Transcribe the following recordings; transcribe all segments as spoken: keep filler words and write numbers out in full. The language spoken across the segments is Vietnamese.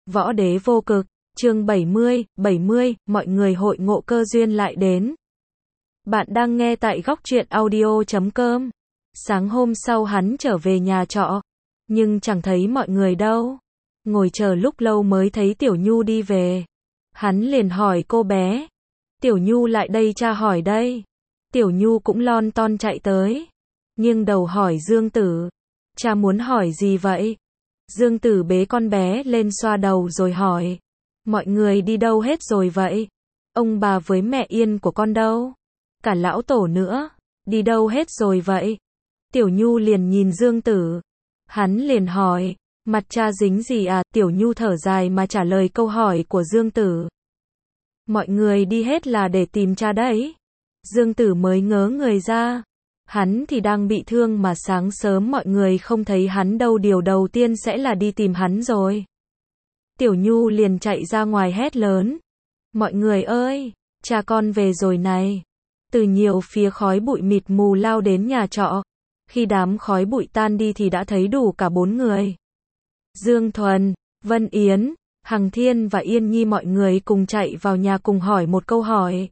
Võ đế vô cực, chương bảy mươi, bảy mươi, mọi người hội ngộ cơ duyên lại đến. Bạn đang nghe tại góc truyện audio chấm com. Sáng hôm sau hắn trở về nhà trọ, nhưng chẳng thấy mọi người đâu. Ngồi chờ lúc lâu mới thấy Tiểu Nhu đi về. Hắn liền hỏi cô bé. Tiểu Nhu lại đây cha hỏi đây. Tiểu Nhu cũng lon ton chạy tới. Nhưng đầu hỏi Dương Tử. Cha muốn hỏi gì vậy? Dương Tử bế con bé lên xoa đầu rồi hỏi. Mọi người đi đâu hết rồi vậy? Ông bà với mẹ Yên của con đâu? Cả lão tổ nữa. Đi đâu hết rồi vậy? Tiểu Nhu liền nhìn Dương Tử. Hắn liền hỏi. Mặt cha dính gì à? Tiểu Nhu thở dài mà trả lời câu hỏi của Dương Tử. Mọi người đi hết là để tìm cha đấy. Dương Tử mới ngớ người ra. Hắn thì đang bị thương mà sáng sớm mọi người không thấy hắn đâu, điều đầu tiên sẽ là đi tìm hắn rồi. Tiểu Nhu liền chạy ra ngoài hét lớn. Mọi người ơi, cha con về rồi này. Từ nhiều phía khói bụi mịt mù lao đến nhà trọ. Khi đám khói bụi tan đi thì đã thấy đủ cả bốn người. Dương Thuần, Vân Yến, Hằng Thiên và Yên Nhi mọi người cùng chạy vào nhà cùng hỏi một câu hỏi.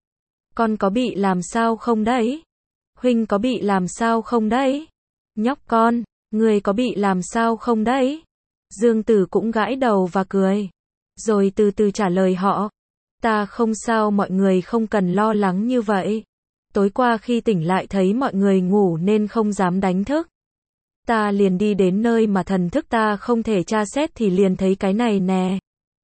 Con có bị làm sao không đấy? Huynh có bị làm sao không đấy? Nhóc con, người có bị làm sao không đấy? Dương Tử cũng gãi đầu và cười. Rồi từ từ trả lời họ. Ta không sao, mọi người không cần lo lắng như vậy. Tối qua khi tỉnh lại thấy mọi người ngủ nên không dám đánh thức. Ta liền đi đến nơi mà thần thức ta không thể tra xét thì liền thấy cái này nè.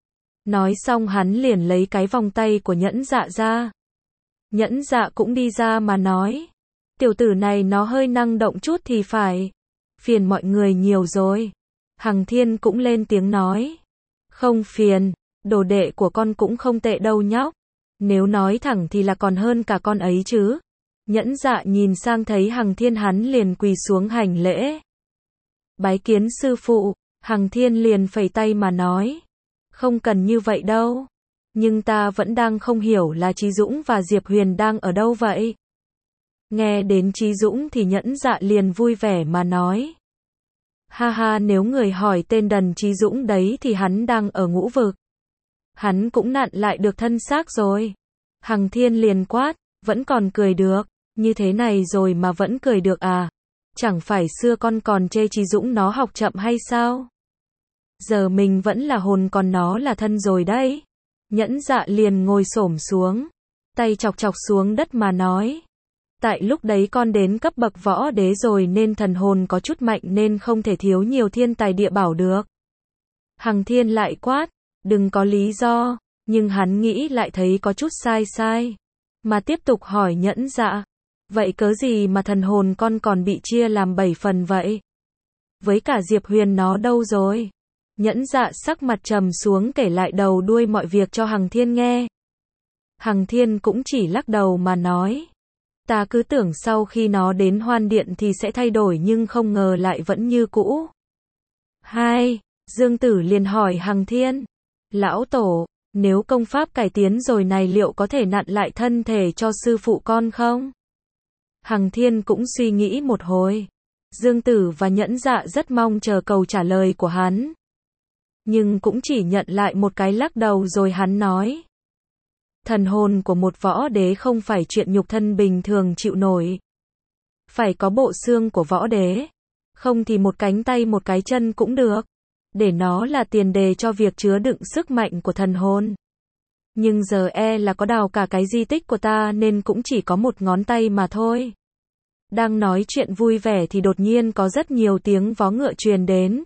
Nói xong hắn liền lấy cái vòng tay của Nhẫn Dạ ra. Nhẫn Dạ cũng đi ra mà nói. Tiểu tử này nó hơi năng động chút thì phải. Phiền mọi người nhiều rồi. Hằng Thiên cũng lên tiếng nói. Không phiền, đồ đệ của con cũng không tệ đâu nhóc. Nếu nói thẳng thì là còn hơn cả con ấy chứ. Nhẫn Dạ nhìn sang thấy Hằng Thiên hắn liền quỳ xuống hành lễ. Bái kiến sư phụ. Hằng Thiên liền phẩy tay mà nói. Không cần như vậy đâu. Nhưng ta vẫn đang không hiểu là Chí Dũng và Diệp Huyền đang ở đâu vậy. Nghe đến Chí Dũng thì Nhẫn Dạ liền vui vẻ mà nói. Ha ha, nếu người hỏi tên đần Chí Dũng đấy thì hắn đang ở ngũ vực. Hắn cũng nặn lại được thân xác rồi. Hằng Thiên liền quát, vẫn còn cười được, như thế này rồi mà vẫn cười được à? Chẳng phải xưa con còn chê Chí Dũng nó học chậm hay sao? Giờ mình vẫn là hồn còn nó là thân rồi đấy. Nhẫn Dạ liền ngồi xổm xuống, tay chọc chọc xuống đất mà nói. Tại lúc đấy con đến cấp bậc võ đế rồi nên thần hồn có chút mạnh nên không thể thiếu nhiều thiên tài địa bảo được. Hằng Thiên lại quát, đừng có lý do, nhưng hắn nghĩ lại thấy có chút sai sai. Mà tiếp tục hỏi Nhẫn Dạ, vậy cớ gì mà thần hồn con còn bị chia làm bảy phần vậy? Với cả Diệp Huyền nó đâu rồi? Nhẫn Dạ sắc mặt trầm xuống kể lại đầu đuôi mọi việc cho Hằng Thiên nghe. Hằng Thiên cũng chỉ lắc đầu mà nói. Ta cứ tưởng sau khi nó đến Hoan Điện thì sẽ thay đổi nhưng không ngờ lại vẫn như cũ. Hai, Dương Tử liền hỏi Hằng Thiên. Lão Tổ, nếu công pháp cải tiến rồi này liệu có thể nặn lại thân thể cho sư phụ con không? Hằng Thiên cũng suy nghĩ một hồi. Dương Tử và Nhẫn Dạ rất mong chờ câu trả lời của hắn. Nhưng cũng chỉ nhận lại một cái lắc đầu rồi hắn nói. Thần hồn của một võ đế không phải chuyện nhục thân bình thường chịu nổi. Phải có bộ xương của võ đế. Không thì một cánh tay một cái chân cũng được. Để nó là tiền đề cho việc chứa đựng sức mạnh của thần hồn. Nhưng giờ e là có đào cả cái di tích của ta nên cũng chỉ có một ngón tay mà thôi. Đang nói chuyện vui vẻ thì đột nhiên có rất nhiều tiếng vó ngựa truyền đến.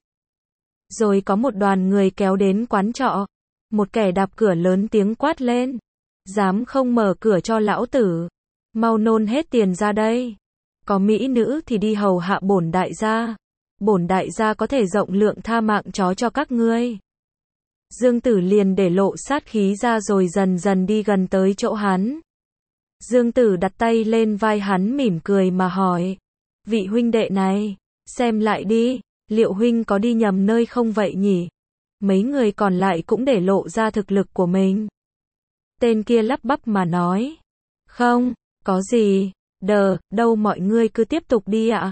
Rồi có một đoàn người kéo đến quán trọ. Một kẻ đạp cửa lớn tiếng quát lên. Dám không mở cửa cho lão tử. Mau nôn hết tiền ra đây. Có mỹ nữ thì đi hầu hạ bổn đại gia. Bổn đại gia có thể rộng lượng tha mạng chó cho các ngươi. Dương Tử liền để lộ sát khí ra rồi dần dần đi gần tới chỗ hắn. Dương Tử đặt tay lên vai hắn mỉm cười mà hỏi. Vị huynh đệ này, xem lại đi, liệu huynh có đi nhầm nơi không vậy nhỉ? Mấy người còn lại cũng để lộ ra thực lực của mình. Tên kia lắp bắp mà nói. Không, có gì, đờ, đâu mọi người cứ tiếp tục đi ạ.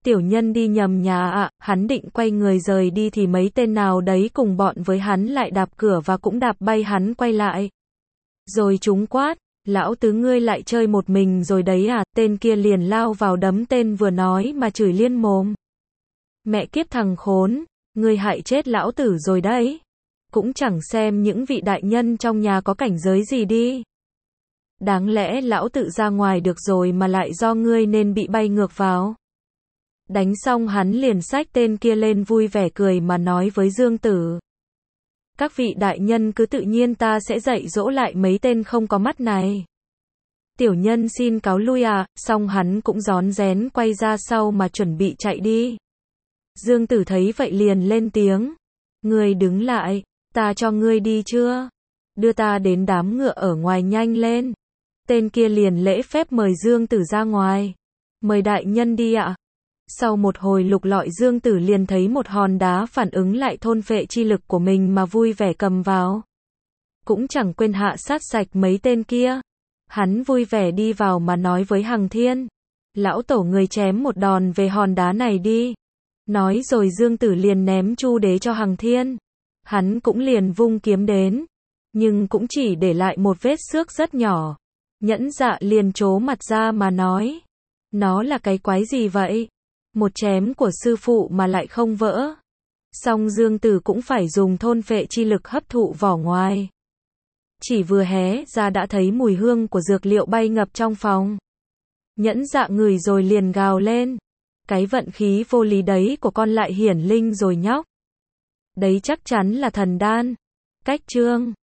Tiểu nhân đi nhầm nhà ạ, à, hắn định quay người rời đi thì mấy tên nào đấy cùng bọn với hắn lại đạp cửa và cũng đạp bay hắn quay lại. Rồi chúng quát, lão tứ ngươi lại chơi một mình rồi đấy à, tên kia liền lao vào đấm tên vừa nói mà chửi liên mồm. Mẹ kiếp thằng khốn, ngươi hại chết lão tử rồi đấy. Cũng chẳng xem những vị đại nhân trong nhà có cảnh giới gì đi. Đáng lẽ lão tự ra ngoài được rồi mà lại do ngươi nên bị bay ngược vào. Đánh xong hắn liền xách tên kia lên vui vẻ cười mà nói với Dương Tử. Các vị đại nhân cứ tự nhiên, ta sẽ dạy dỗ lại mấy tên không có mắt này. Tiểu nhân xin cáo lui à, xong hắn cũng rón rén quay ra sau mà chuẩn bị chạy đi. Dương Tử thấy vậy liền lên tiếng. Ngươi đứng lại, ta cho ngươi đi chưa? Đưa ta đến đám ngựa ở ngoài nhanh lên. Tên kia liền lễ phép mời Dương Tử ra ngoài. Mời đại nhân đi ạ. Sau một hồi lục lọi Dương Tử liền thấy một hòn đá phản ứng lại thôn phệ chi lực của mình mà vui vẻ cầm vào. Cũng chẳng quên hạ sát sạch mấy tên kia. Hắn vui vẻ đi vào mà nói với Hằng Thiên. Lão tổ người chém một đòn về hòn đá này đi. Nói rồi Dương Tử liền ném chu đế cho Hằng Thiên. Hắn cũng liền vung kiếm đến. Nhưng cũng chỉ để lại một vết xước rất nhỏ. Nhẫn Dạ liền trố mặt ra mà nói. Nó là cái quái gì vậy? Một chém của sư phụ mà lại không vỡ. Xong Dương Tử cũng phải dùng thôn phệ chi lực hấp thụ vỏ ngoài. Chỉ vừa hé ra đã thấy mùi hương của dược liệu bay ngập trong phòng. Nhẫn Dạ ngửi rồi liền gào lên. Cái vận khí vô lý đấy của con lại hiển linh rồi nhóc. Đấy chắc chắn là thần đan. Cách chương